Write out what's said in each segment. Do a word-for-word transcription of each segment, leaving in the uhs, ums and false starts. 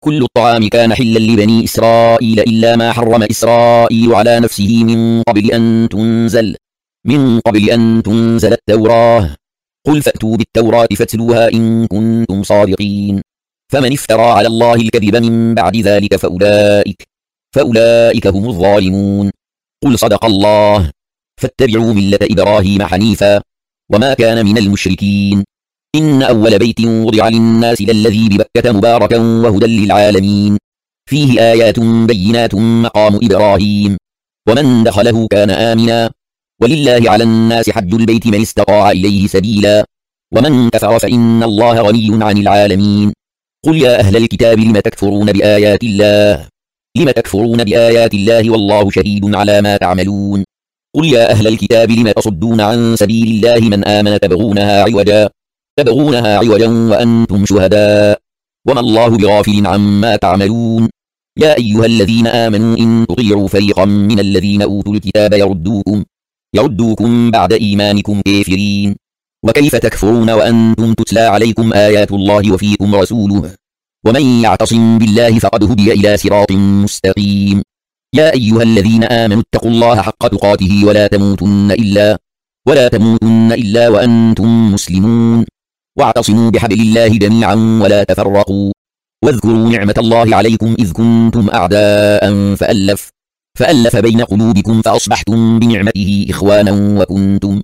كل الطعام كان حلا لبني إسرائيل إلا ما حرم إسرائيل على نفسه من قبل أن تنزل من قبل أن تنزل التوراة. قل فأتوا بالتوراة فاتلوها إن كنتم صادقين. فمن افترى على الله الكذب من بعد ذلك فأولئك فأولئك هم الظالمون. قل صدق الله. فاتبعوا ملة إبراهيم حنيفا وما كان من المشركين. إن أول بيت وضع للناس للذي ببكة مباركا وهدى للعالمين، فيه آيات بينات مقام إبراهيم، ومن دخله كان آمنا. ولله على الناس حج البيت من استطاع إليه سبيلا، ومن كفر فإن الله غني عن العالمين. قل يا أهل الكتاب لم تكفرون بآيات الله لم تكفرون بآيات الله والله شهيد على ما تعملون. قل يا أهل الكتاب لم تصدون عن سبيل الله من آمن تبغونها عوجا تبغونها عوجا وأنتم شهداء وما الله بغافل عما تعملون. يا أيها الذين آمنوا إن تطيعوا فريقا من الذين أوتوا الكتاب يردوكم يردوكم بعد إيمانكم كافرين. وكيف تكفرون وأنتم تتلى عليكم آيات الله وفيكم رسوله، ومن يعتصم بالله فقد هدي إلى صراط مستقيم. يا أيها الذين آمنوا اتقوا الله حق تقاته ولا تموتن إلا ولا تموتن إلا وأنتم مسلمون. واعتصموا بحبل الله جميعا ولا تفرقوا. واذكروا نعمة الله عليكم إذ كنتم أعداء فألف فألف بين قلوبكم فأصبحتم بنعمته إخوانا وكنتم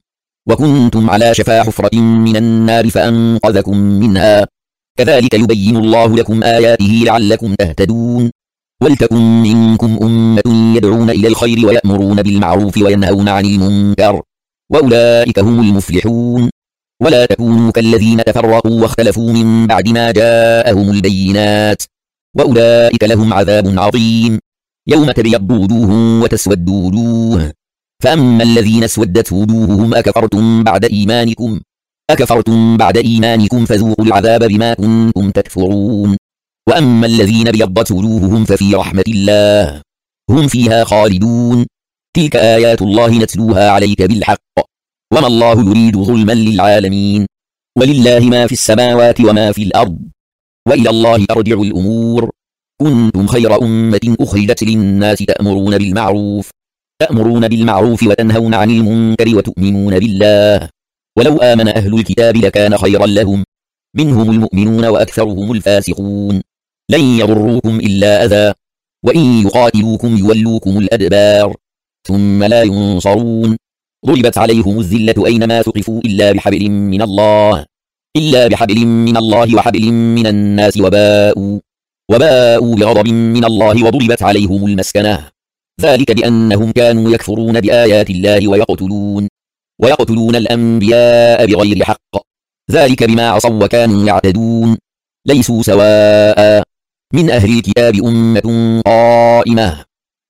وكنتم على شفا حفرة من النار فأنقذكم منها. كذلك يبين الله لكم آياته لعلكم تهتدون. ولتكن منكم أمة يدعون إلى الخير ويأمرون بالمعروف وينهون عن المنكر، وأولئك هم المفلحون. ولا تكونوا كالذين تفرقوا واختلفوا من بعد ما جاءهم البينات، وأولئك لهم عذاب عظيم. يوم تبيض وجوه وتسود وجوه، فأما الذين اسودت وجوههم أكفرتم بعد إيمانكم أكفرتم بعد إيمانكم فذوقوا العذاب بما كنتم تكفرون. وأما الذين ابيضت وجوههم ففي رحمة الله هم فيها خالدون. تلك آيات الله نتلوها عليك بالحق، وما الله يريد ظلما للعالمين. ولله ما في السماوات وما في الأرض، وإلى الله ترجع الأمور. كنتم خير أمة أخرجت للناس تأمرون بالمعروف تأمرون بالمعروف وتنهون عن المنكر وتؤمنون بالله. ولو آمن أهل الكتاب لكان خيرا لهم، منهم المؤمنون وأكثرهم الفاسقون. لن يضروكم إلا أذى، وإن يقاتلوكم يولوكم الأدبار ثم لا ينصرون. ضربت عليهم الذلة أينما ثقفوا إلا بحبل من الله إلا بحبل من الله وحبل من الناس وباءوا وباءوا بغضب من الله وضربت عليهم المسكنة، ذلك بأنهم كانوا يكفرون بآيات الله ويقتلون ويقتلون الأنبياء بغير حق، ذلك بما عصوا وكانوا يعتدون. ليسوا سواء، من أهل الكتاب أمة قائمة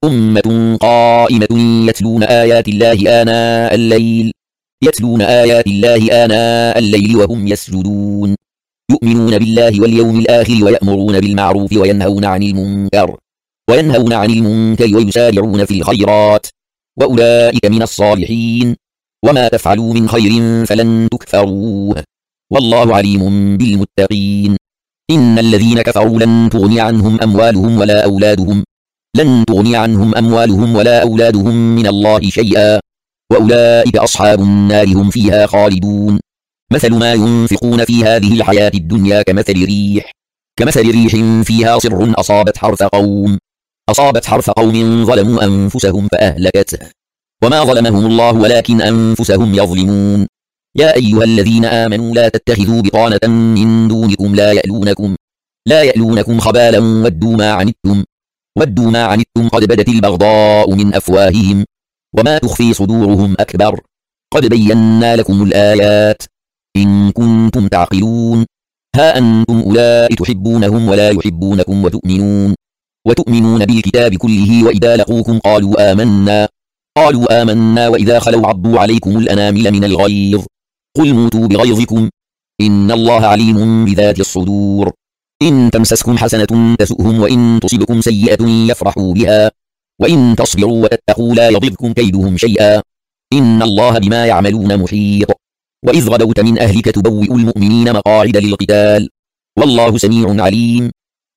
أمة قائمة يتلون آيات الله آناء الليل يتلون آيات الله آناء الليل وهم يسجدون، يؤمنون بالله واليوم الآخر ويأمرون بالمعروف وينهون عن المنكر وينهون عن المنكر ويسارعون في الخيرات، وأولئك من الصالحين. وما تفعلوا من خير فلن تكفروه، والله عليم بالمتقين. إن الذين كفروا لن تغني عنهم أموالهم ولا أولادهم لن تغني عنهم أموالهم ولا أولادهم من الله شيئا، وأولئك أصحاب النار هم فيها خالدون. مثل ما ينفقون في هذه الحياة الدنيا كمثل ريح كمثل ريح فيها صر أصابت حرث قوم أصابت حرث قوم ظلموا أنفسهم فأهلكته، وما ظلمهم الله ولكن أنفسهم يظلمون. يا أيها الذين آمنوا لا تتخذوا بطانة من دونكم لا يألونكم لا يألونكم خبالا ودوا ما عنتم ودوا ما عنتم قد بدت البغضاء من أفواههم وما تخفي صدورهم أكبر. قد بينا لكم الآيات إن كنتم تعقلون. ها أنتم أولئك تحبونهم ولا يحبونكم وتؤمنون وتؤمنون بالكتاب كله، وإذا لقوكم قالوا آمنا قالوا آمنا وإذا خلوا عضوا عليكم الأنامل من الغيظ. قل موتوا بغيظكم إن الله عليم بذات الصدور. إن تمسسكم حسنة تسؤهم وإن تصبكم سيئة يفرحوا بها، وإن تصبروا وتتقوا لا يضركم كيدهم شيئا، إن الله بما يعملون محيط. وإذ غدوت من أهلك تبوئ المؤمنين مقاعد للقتال والله سميع عليم.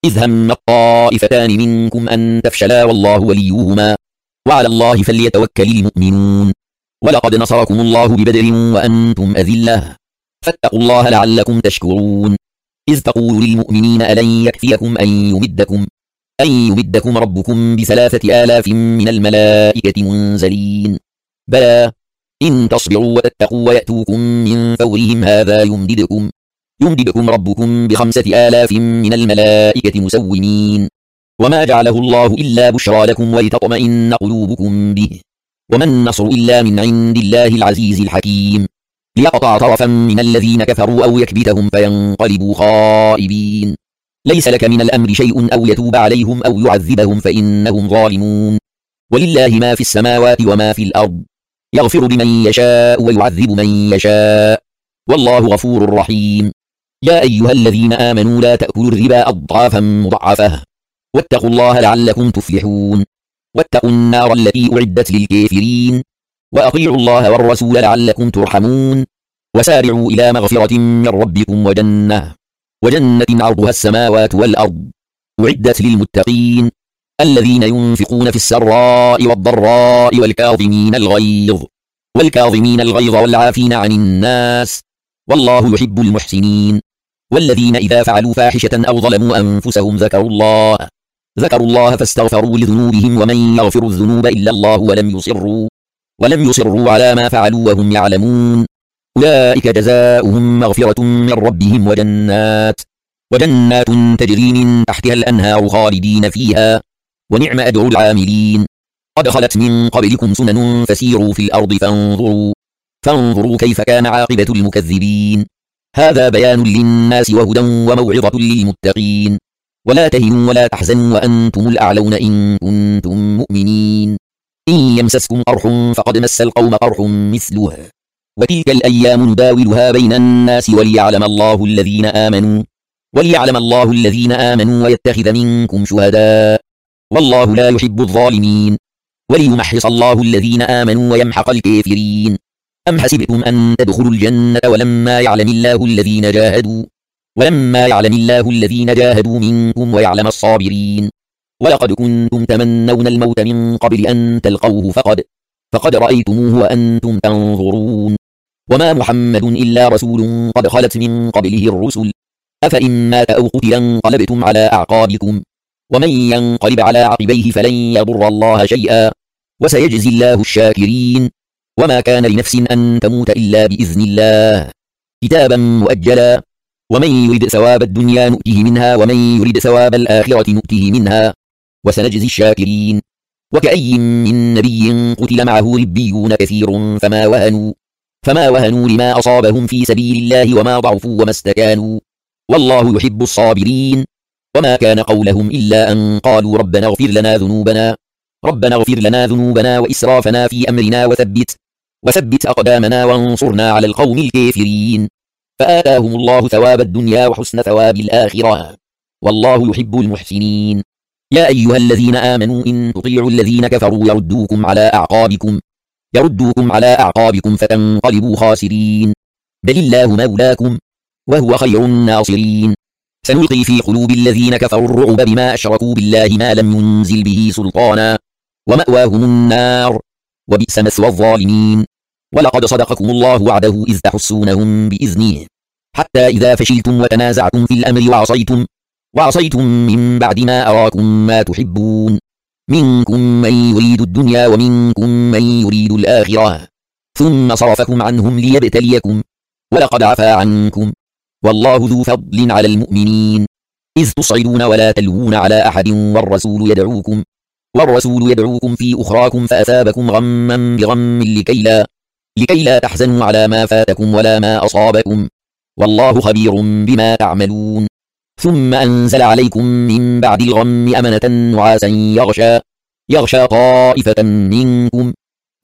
إذ هم الطائفتان منكم أن تفشلا والله وليهما وعلى الله فليتوكل المؤمنون ولقد نصركم الله ببدر وأنتم أذلة فاتقوا الله لعلكم تشكرون إذ تقول للمؤمنين ألن يكفيكم أن يمدكم أن يمدكم ربكم بثلاثة آلاف من الملائكة منزلين بلى إن تصبروا وتتقوا ويأتوكم من فورهم هذا يمددكم يمددكم ربكم بخمسة آلاف من الملائكة مسومين وما جعله الله إلا بشرى لكم ولتطمئن قلوبكم به وما النصر إلا من عند الله العزيز الحكيم ليقطع طرفا من الذين كفروا أو يكبتهم فينقلبوا خائبين ليس لك من الأمر شيء أو يتوب عليهم أو يعذبهم فإنهم ظالمون ولله ما في السماوات وما في الأرض يغفر لمن يشاء ويعذب من يشاء والله غفور رحيم يا أيها الذين آمنوا لا تأكلوا الربا أضعافا مضاعفة واتقوا الله لعلكم تفلحون واتقوا النار التي أعدت للكافرين وأطيعوا الله والرسول لعلكم ترحمون وسارعوا إلى مغفرة من ربكم وجنة وجنة عرضها السماوات والأرض أعدت للمتقين الذين ينفقون في السراء والضراء والكاظمين الغيظ والكاظمين الغيظ والعافين عن الناس والله يحب المحسنين والذين إذا فعلوا فاحشة أو ظلموا أنفسهم ذكروا الله ذكروا الله فاستغفروا لذنوبهم ومن يغفر الذنوب إلا الله ولم يصروا ولم يصروا على ما فعلوا وهم يعلمون أولئك جزاؤهم مغفرة من ربهم وجنات وجنات تجري من تحتها الأنهار خالدين فيها ونعم أجر العاملين قد خلت من قبلكم سنن فسيروا في الأرض فانظروا فانظروا كيف كان عاقبة المكذبين هذا بيان للناس وهدى وموعظة للمتقين ولا تهنوا ولا تحزنوا وأنتم الأعلون إن كنتم مؤمنين إن يمسسكم قرح فقد مس القوم قرح مثله وتلك الأيام نداولها بين الناس وليعلم الله الذين آمنوا وليعلم الله الذين آمنوا ويتخذ منكم شهداء والله لا يحب الظالمين وليمحص الله الذين آمنوا ويمحق الكافرين أم حسبتم أن تدخلوا الجنة ولما يعلم الله الذين جاهدوا ولما يعلم الله الذين جاهدوا منكم ويعلم الصابرين ولقد كنتم تمنون الموت من قبل أن تلقوه فقد فقد رأيتموه وأنتم تنظرون وما محمد إلا رسول قد خلت من قبله الرسل أفإن مات أو قتل انقلبتم على أعقابكم ومن ينقلب على عقبيه فلن يضر الله شيئا وسيجزي الله الشاكرين وما كان لنفس أن تموت إلا بإذن الله كتابا مؤجلا ومن يرد ثواب الدنيا نؤته منها ومن يرد ثواب الآخرة نؤته منها وسنجزي الشاكرين وكأي من نبي قتل معه ربيون كثير فما وهنوا فما وهنوا لما أصابهم في سبيل الله وما ضعفوا وما استكانوا والله يحب الصابرين وما كان قولهم إلا أن قالوا ربنا اغفر لنا ذنوبنا ربنا اغفر لنا ذنوبنا وإسرافنا في أمرنا وثبت وثبت أقدامنا وانصرنا على القوم الكافرين فآتاهم الله ثواب الدنيا وحسن ثواب الآخرة والله يحب المحسنين يا أيها الذين آمنوا إن تطيعوا الذين كفروا يردوكم على أعقابكم يردوكم على أعقابكم فتنقلبوا خاسرين بل الله مولاكم وهو خير الناصرين سنلقي في قلوب الذين كفروا الرعب بما أشركوا بالله ما لم ينزل به سلطانا ومأواهم النار وبئس مثوى الظالمين ولقد صدقكم الله وعده إذ تحسونهم بإذنه حتى إذا فشلتم وتنازعتم في الأمر وعصيتم وعصيتم من بعد ما أراكم ما تحبون منكم من يريد الدنيا ومنكم من يريد الآخرة ثم صرفكم عنهم ليبتليكم ولقد عفا عنكم والله ذو فضل على المؤمنين إذ تصعدون ولا تلوون على أحد والرسول يدعوكم والرسول يدعوكم في أخراكم فأثابكم غما بغم لكي لا لكي لا تحزنوا على ما فاتكم ولا ما أصابكم والله خبير بما تعملون ثم أنزل عليكم من بعد الغم أمنة نعاسا يغشى يغشى طائفة منكم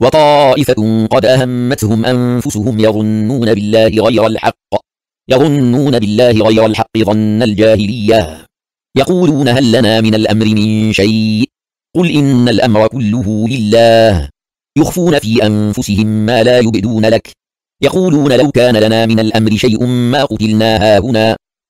وطائفة قد أهمتهم أنفسهم يظنون بالله غير الحق يظنون بالله غير الحق ظن الجاهلية يقولون هل لنا من الأمر من شيء قل إن الأمر كله لله يخفون في أنفسهم ما لا يبدون لك يقولون لو كان لنا من الأمر شيء ما قتلنا هاهنا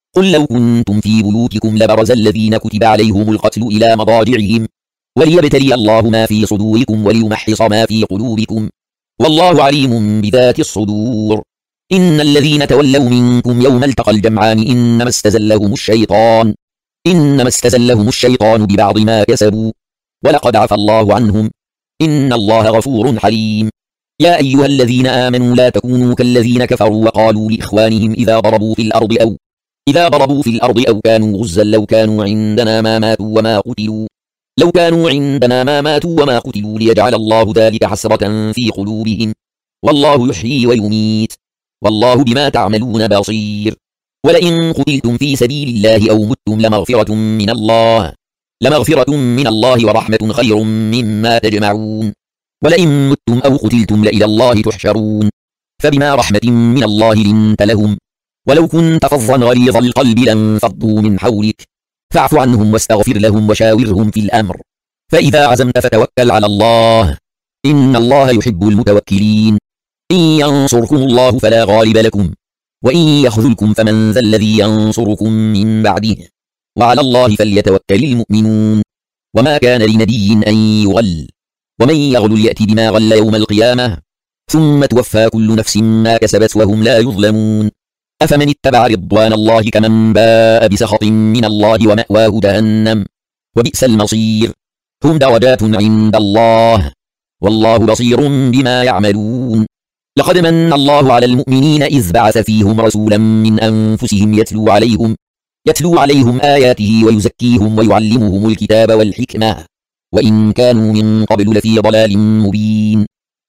قل لو كنتم في بيوتكم لبرز الذين كتب عليهم القتل إلى مضاجعهم وليبتلي الله ما في صدوركم وليمحص ما في قلوبكم والله عليم بذات الصدور. إن الذين تولوا منكم يوم التقى الجمعان إنما استزلهم الشيطان إنما استزلهم الشيطان ببعض ما كسبوا ولقد عفى الله عنهم إن الله غفور حليم. يا أيها الذين آمنوا لا تكونوا كالذين كفروا وقالوا لإخوانهم إذا ضربوا في الأرض أو إذا ضربوا في الأرض أو كانوا غزا لو كانوا عندنا ما ماتوا وما قتلوا لو كانوا عندنا ما ماتوا وما قتلوا ليجعل الله ذلك حسرة في قلوبهم والله يحيي ويميت والله بما تعملون بصير. ولئن قتلتم في سبيل الله أو متم لمغفرة من الله لمغفرة من الله ورحمة خير مما تجمعون. ولئن متم أو قتلتم لإلى الله تحشرون فبما رحمة من الله لنت لهم ولو كنت فظا غليظ القلب لانفضوا من حولك فاعف عنهم واستغفر لهم وشاورهم في الأمر فإذا عزمت فتوكل على الله إن الله يحب المتوكلين. إن ينصركم الله فلا غالب لكم وإن يخذلكم فمن ذا الذي ينصركم من بعده وعلى الله فليتوكل المؤمنون. وما كان لنبي أن يغل ومن يغل يأتي بما غل يوم القيامة ثم توفى كل نفس ما كسبت وهم لا يظلمون. أفمن اتبع رضوان الله كمن باء بسخط من الله ومأواه جهنم وبئس المصير. هم درجات عند الله والله بصير بما يعملون. لقد من الله على المؤمنين إذ بعث فيهم رسولا من أنفسهم يتلو عليهم يتلو عليهم آياته ويزكيهم ويعلمهم الكتاب والحكمة وإن كانوا من قبل لفي ضلال مبين.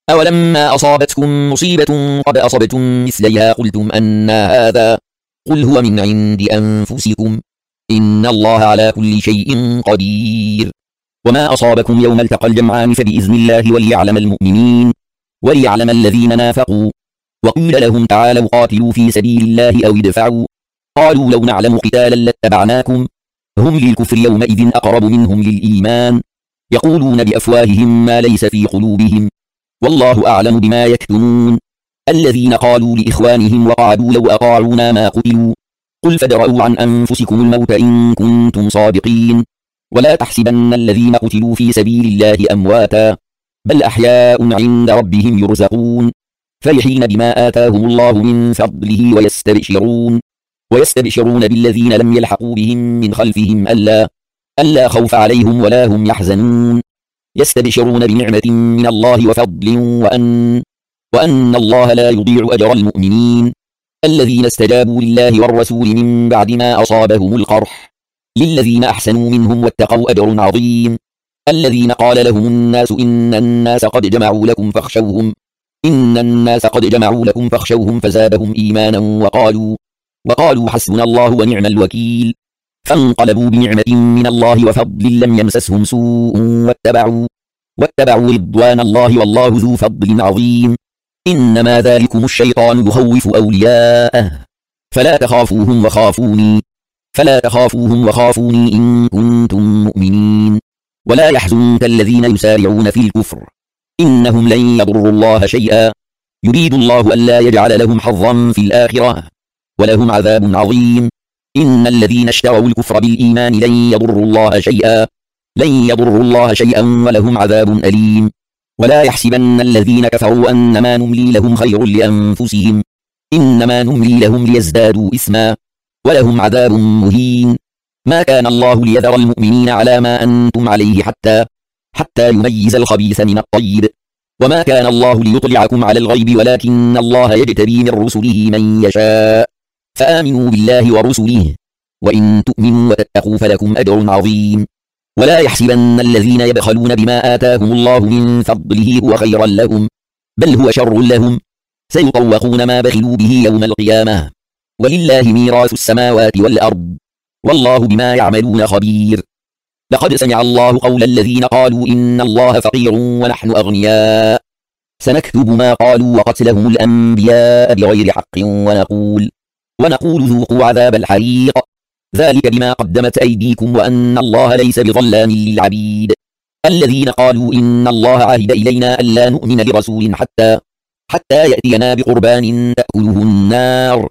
أولما أصابتكم مصيبة قد أصبتم مثليها قلتم أن هذا قل هو من عند أنفسكم إن الله على كل شيء قدير. وما أصابكم يوم التقى الجمعان فبإذن الله وليعلم المؤمنين وليعلم الذين نافقوا وقيل لهم تعالوا قاتلوا في سبيل الله أو ادفعوا قالوا لو نعلم قتالا لاتبعناكم هم للكفر يومئذ أقرب منهم للإيمان يقولون بأفواههم ما ليس في قلوبهم والله أعلم بما يكتمون. الذين قالوا لإخوانهم وقعدوا لو أطاعونا ما قتلوا قل فادرءوا عن أنفسكم الموت إن كنتم صادقين ولا تحسبن الذين قتلوا في سبيل الله أمواتا بل أحياء عند ربهم يرزقون فرحين بما آتاهم الله من فضله ويستبشرون ويستبشرون بالذين لم يلحقوا بهم من خلفهم ألا ألا خوف عليهم ولا هم يحزنون يستبشرون بنعمة من الله وفضل وأن وأن الله لا يضيع أجر المؤمنين. الذين استجابوا لله والرسول من بعد ما أصابهم القرح للذين أحسنوا منهم واتقوا أجر عظيم. الذين قال لهم الناس إن الناس قد جمعوا لكم فاخشوهم إن الناس قد جمعوا لكم فاخشوهم فزادهم إيمانا وقالوا وقالوا حسبنا الله ونعم الوكيل. فانقلبوا بنعمة من الله وفضل لم يمسسهم سوء واتبعوا واتبعوا رضوان الله والله ذو فضل عظيم. إنما ذلكم الشيطان يخوف أولياءه فلا تخافوهم وخافوني فلا تخافوهم وخافوني إن كنتم مؤمنين. ولا يحزنك الذين يسارعون في الكفر إنهم لن يضروا الله شيئا يريد الله ألا يجعل لهم حظا في الآخرة ولهم عذاب عظيم. إن الذين اشتروا الكفر بالإيمان لن يضروا الله شيئا لن يضروا الله شيئا ولهم عذاب أليم. ولا يحسبن الذين كفروا أنما نملي لهم خير لأنفسهم إنما نملي لهم ليزدادوا إثما ولهم عذاب مهين. ما كان الله ليذر المؤمنين على ما أنتم عليه حتى حتى يميز الخبيث من الطيب وما كان الله ليطلعكم على الغيب ولكن الله يجتبي من رسله من يشاء فآمنوا بالله ورسله وإن تؤمنوا وتتقوا فلكم أجر عظيم. ولا يحسبن الذين يبخلون بما آتاهم الله من فضله هو خيرا لهم بل هو شر لهم سيطوقون ما بخلوا به يوم القيامة ولله ميراث السماوات والأرض والله بما يعملون خبير. لقد سمع الله قول الذين قالوا إن الله فقير ونحن أغنياء سنكتب ما قالوا وقتلهم الأنبياء بغير حق ونقول ونقول ذوقوا عذاب الحريق ذلك بما قدمت أيديكم وأن الله ليس بظلام للعبيد. الذين قالوا إن الله عهد إلينا ألا نؤمن لرسول حتى حتى يأتينا بقربان تأكله النار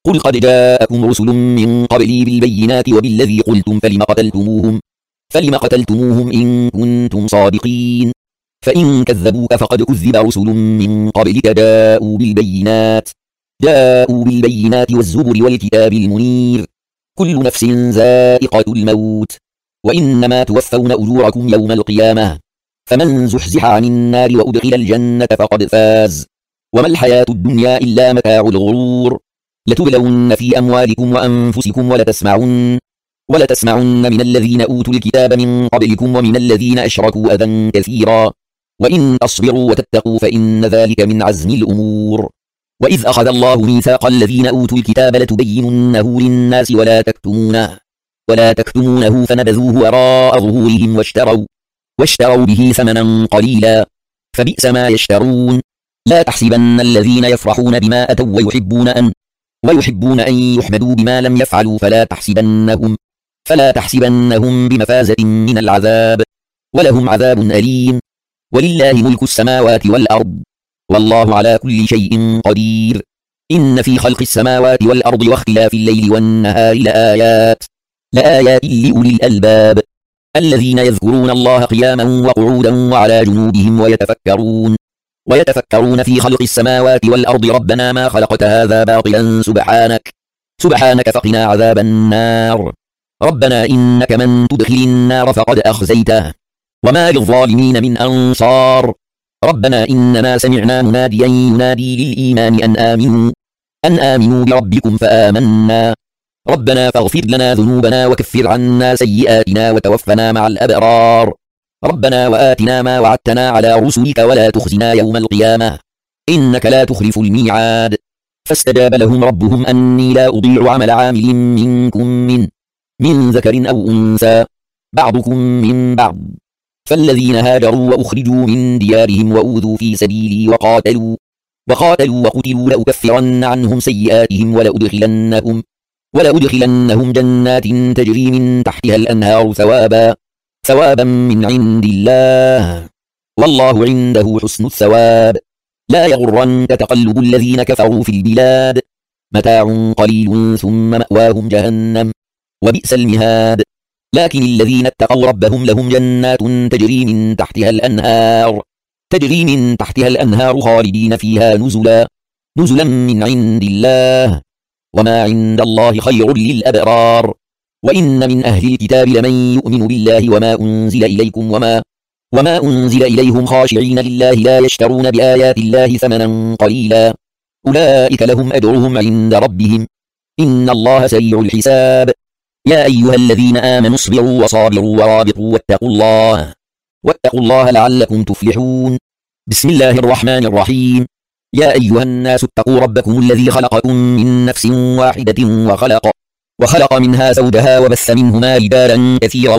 قل قد جاءكم رسل من قبلي بالبينات وبالذي قلتم فلم قتلتموهم فلم قتلتموهم إن كنتم صادقين فإن كذبوك فقد كذب رسل من قبلك جاءوا بالبينات جاءوا بالبينات والزبر والكتاب المنير كل نفس ذائقة الموت وإنما توفون أجوركم يوم القيامة فمن زحزح عن النار وأدخل الجنة فقد فاز وما الحياة الدنيا إلا متاع الغرور لتبلون في أموالكم وأنفسكم ولتسمعن ولتسمعن من الذين أوتوا الكتاب من قبلكم ومن الذين أشركوا أذى كثيرا وإن تصبروا وتتقوا فإن ذلك من عزم الأمور وإذ أخذ الله ميثاق الذين أوتوا الكتاب لتبيننه للناس ولا تكتمونه ولا تكتمونه فنبذوه وراء ظهورهم واشتروا واشتروا به ثمنا قليلا فبئس ما يشترون لا تحسبن الذين يفرحون بما أتوا ويحبون أن ويحبون أن يحمدوا بما لم يفعلوا فلا تحسبنهم فلا تحسبنهم بمفازة من العذاب ولهم عذاب أليم ولله ملك السماوات والأرض والله على كل شيء قدير إن في خلق السماوات والأرض واختلاف الليل والنهار لآيات لآيات لأولي الألباب الذين يذكرون الله قياما وقعودا وعلى جنوبهم ويتفكرون ويتفكرون في خلق السماوات والأرض ربنا ما خلقت هذا باطلا سبحانك سبحانك فقنا عذاب النار ربنا إنك من تدخل النار فقد أخزيته وما للظالمين من أنصار ربنا إننا سمعنا مناديا ينادي للإيمان أن آمنوا أن آمنوا بربكم فآمنا ربنا فاغفر لنا ذنوبنا وكفر عنا سيئاتنا وتوفنا مع الأبرار ربنا وآتنا ما وعدتنا على رسلك ولا تخزنا يوم القيامة إنك لا تخلف الميعاد فاستجاب لهم ربهم أني لا أضيع عمل عامل منكم من من ذكر أو أنثى بعضكم من بعض فالذين هاجروا وأخرجوا من ديارهم وأوذوا في سبيلي وقاتلوا وقاتلوا وقتلوا لأكفرن عنهم سيئاتهم ولأدخلنهم ولأدخلنهم جنات تجري من تحتها الأنهار ثوابا ثوابا من عند الله والله عنده حسن الثواب لا يغرنك تقلب الذين كفروا في البلاد متاع قليل ثم مأواهم جهنم وبئس المهاد لكن الذين اتقوا ربهم لهم جنات تجري من تحتها الأنهار تجري من تحتها الأنهار خالدين فيها نزلا نزلا من عند الله وما عند الله خير للأبرار وإن من أهل الكتاب لمن يؤمن بالله وما أنزل إليكم وما وما أنزل إليهم خاشعين لله لا يشترون بآيات الله ثمنا قليلا أولئك لهم أجرهم عند ربهم إن الله سريع الحساب يا أيها الذين آمنوا اصبروا وصابروا ورابطوا واتقوا الله واتقوا الله لعلكم تفلحون بسم الله الرحمن الرحيم يا أيها الناس اتقوا ربكم الذي خلقكم من نفس واحدة وخلق وخلق منها زوجها وبث منهما رجالا كثيرا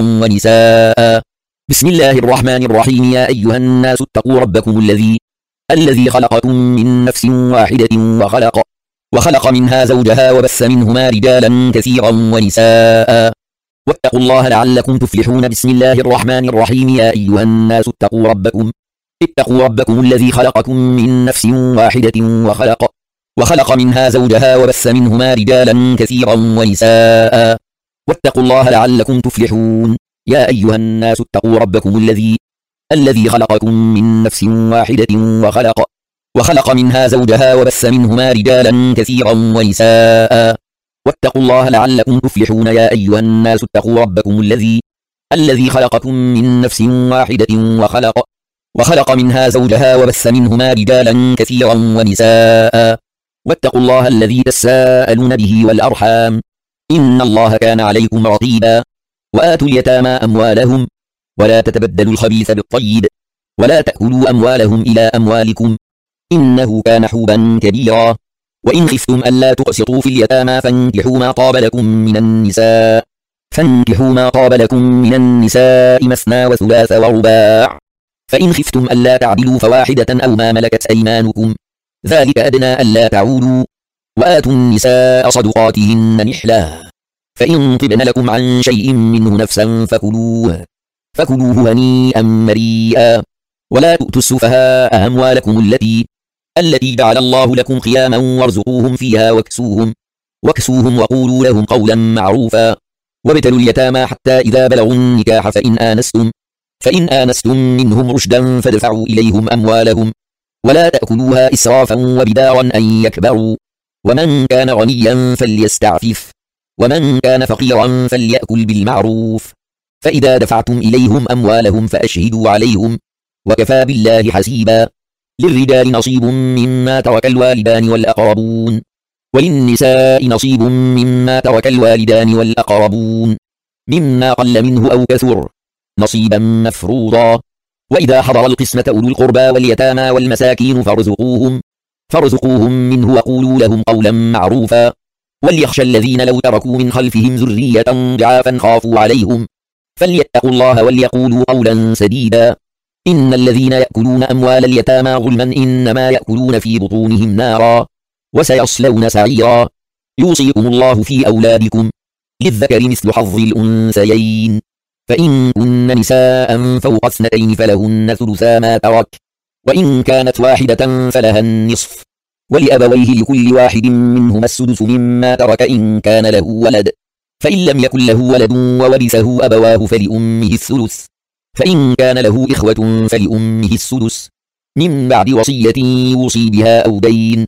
ونساء بسم الله الرحمن الرحيم يا أيها الناس اتقوا ربكم الذي الذي خلقكم من نفس واحدة وخلق وخلق منها زوجها وبث منهما رجالا كثيرا ونساء واتقوا الله لعلكم تفلحون بسم الله الرحمن الرحيم يا أيها الناس اتقوا ربكم اتقوا ربكم الذي خلقكم من نفس واحدة وخلق وخلق منها زوجها وبث منهما رجالا كثيرا ونساء واتقوا الله لعلكم تفلحون يا أيها الناس اتقوا ربكم الذي الذي خلقكم من نفس واحدة وخلق وخلق منها زوجها وبث منهما رجالا كثيرا ونساء واتقوا الله لعلكم تفلحون يا أيها الناس اتقوا ربكم الذي الذي خلقكم من نفس واحدة وخلق وخلق منها زوجها وبث منهما رجالا كثيرا ونساء واتقوا الله الذي تساءلون به والأرحام إن الله كان عليكم رقيبا وآتوا اليتامى أموالهم ولا تتبدلوا الخبيث بالطيب ولا تأكلوا أموالهم إلى أموالكم إنه كان حوبا كبيرا وإن خفتم ألا تقسطوا في اليتامى فانكحوا ما طاب لكم من النساء فانكحوا ما طاب لكم من النساء مثنى وثلاث ورباع فإن خفتم ألا تعدلوا فواحدة أو ما ملكت أيمانكم ذلك أدنى ألا تعولوا وآتوا النساء صدقاتهن نحلة فإن طبن لكم عن شيء منه نفسا فكلوه فكلوه هنيئا مريئا ولا تؤتوا السفهاء أموالكم التي التي جعل الله لكم قياما وارزقوهم فيها واكسوهم واكسوهم وقولوا لهم قولا معروفا وابتلوا اليتامى حتى إذا بلغوا النكاح فإن آنستم فإن آنستم منهم رشدا فادفعوا إليهم أموالهم ولا تأكلوها إسرافا وبدارا أن يكبروا ومن كان غنيا فليستعفف ومن كان فقيرا فليأكل بالمعروف فإذا دفعتم إليهم أموالهم فأشهدوا عليهم وكفى بالله حسيبا للرجال نصيب مما ترك الوالدان والأقربون وللنساء نصيب مما ترك الوالدان والأقربون مما قل منه أو كثر نصيبا مفروضا وإذا حضر القسمة أولو القربى واليتامى والمساكين فارزقوهم فارزقوهم منه وقولوا لهم قولا معروفا وليخشى الذين لو تركوا من خلفهم ذرية ضعافا خافوا عليهم فليتقوا الله وليقولوا قولا سديدا إن الذين يأكلون أموال اليتامى ظلما إنما يأكلون في بطونهم نارا وسيصلون سعيرا يوصيكم الله في أولادكم للذكر مثل حظ الأنثيين فإن كن نساء فوق اثنتين فلهن ثلثا ما ترك وإن كانت واحدة فلها النصف ولأبويه لكل واحد منهما السدس مما ترك إن كان له ولد فإن لم يكن له ولد وورثه أبواه فلأمه الثلث فإن كان له إخوة فلأمه السدس من بعد وصية يوصي بها أو دين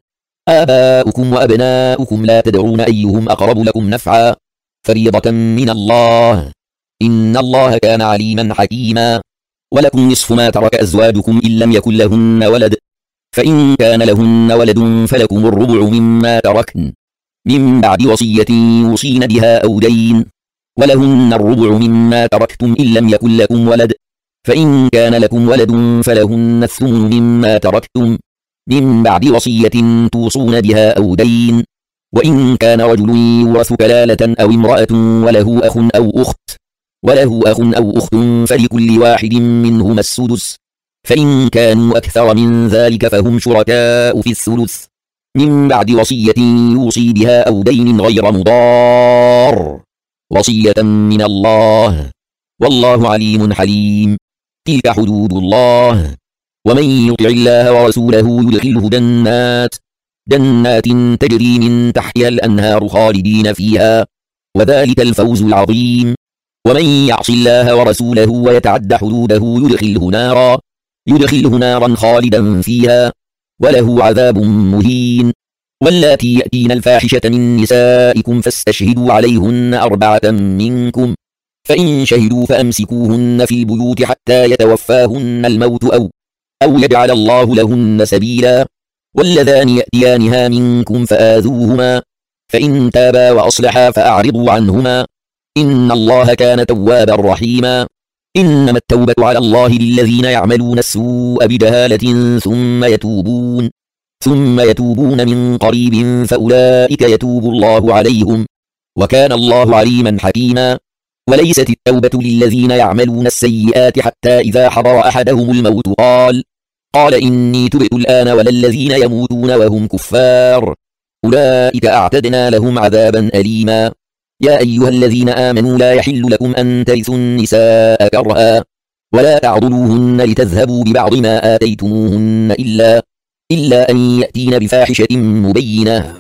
آباؤكم وأبناؤكم لا تدرون أيهم أقرب لكم نفعا فريضة من الله إن الله كان عليما حكيما ولكم نصف ما ترك أزواجكم إن لم يكن لهن ولد فإن كان لهن ولد فلكم الربع مما تركن من بعد وصية يوصين بها أو دين ولهن الربع مما تركتم إن لم يكن لكم ولد فإن كان لكم ولد فلهن الثمن مما تركتم من بعد وصية توصون بها أو دين وإن كان رجل يورث كلالة أو امرأة وله أخ أو أخت وله أخ أو أخت فلكل واحد منهما السدس فإن كانوا أكثر من ذلك فهم شركاء في الثلث من بعد وصية يوصي بها أو دين غير مضار وصية من الله والله عليم حليم تلك حدود الله ومن يطع الله ورسوله يدخله جنات جنات تجري من تحتها الأنهار خالدين فيها وذلك الفوز العظيم ومن يعص الله ورسوله ويتعد حدوده يدخله نارا يدخله نارا خالدا فيها وله عذاب مهين واللاتي يأتين الفاحشة من نسائكم فاستشهدوا عليهن أربعة منكم فإن شهدوا فأمسكوهن في البيوت حتى يتوفاهن الموت أو أو يجعل الله لهن سبيلا واللذان يأتيانها منكم فآذوهما فإن تابا وأصلحا فأعرضوا عنهما إن الله كان توابا رحيما إنما التوبة على الله للذين يعملون السوء بجهالة ثم يتوبون ثم يتوبون من قريب فأولئك يتوب الله عليهم وكان الله عليما حكيما وليست التوبة للذين يعملون السيئات حتى إذا حضر أحدهم الموت قال قال إني تبت الآن ولا الذين يموتون وهم كفار أولئك أعتدنا لهم عذابا أليما يا أيها الذين آمنوا لا يحل لكم أن ترثوا النساء كرها ولا تعضلوهن لتذهبوا ببعض ما آتيتموهن إلا إلا أن يأتين بفاحشة مبينة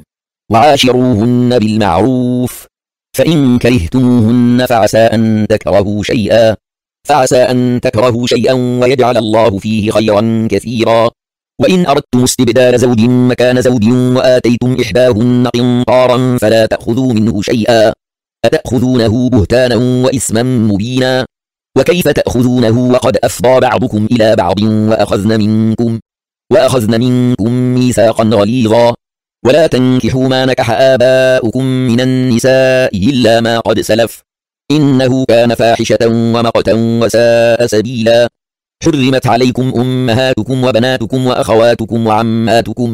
وعاشروهن بالمعروف فإن كرهتموهن فعسى أن تكرهوا شيئا فعسى أن تكرهوا شيئا ويجعل الله فيه خيرا كثيرا وإن أردتم استبدال زوج مكان زوج وآتيتم إحداهن قنطارا فلا تأخذوا منه شيئا أتأخذونه بهتانا وإثما مبينا وكيف تأخذونه وقد أفضى بعضكم إلى بعض وأخذن منكم وأخذن منكم ميثاقا غليظا ولا تنكحوا ما نكح آباؤكم من النساء إلا ما قد سلف إنه كان فاحشة ومقتا وساء سبيلا حرمت عليكم أمهاتكم وبناتكم وأخواتكم وعماتكم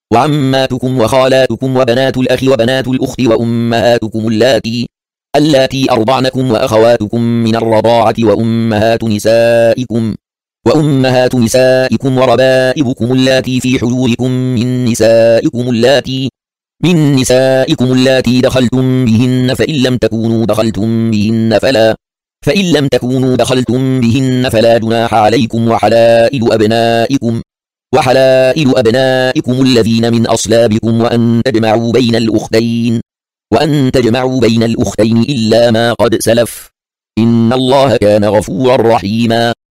وعماتكم وخالاتكم وبنات الأخ وبنات الأخت وأمهاتكم اللاتي اللاتي أرضعنكم وأخواتكم من الرضاعة وأمهات نسائكم وأمهات نسائكم وربائبكم اللاتي في حجوركم من نسائكم اللاتي من نسائكم اللاتي دخلتم بهن فإن لم تكونوا دخلتم بهن فلا فإن لم تكونوا دخلتم بهن فلا جناح عليكم وحلائل أبنائكم وحلائل أبنائكم الذين من أصلابكم وأن تجمعوا بين الأختين وأن تجمعوا بين الأختين إلا ما قد سلف إن الله كان غفورا رحيما.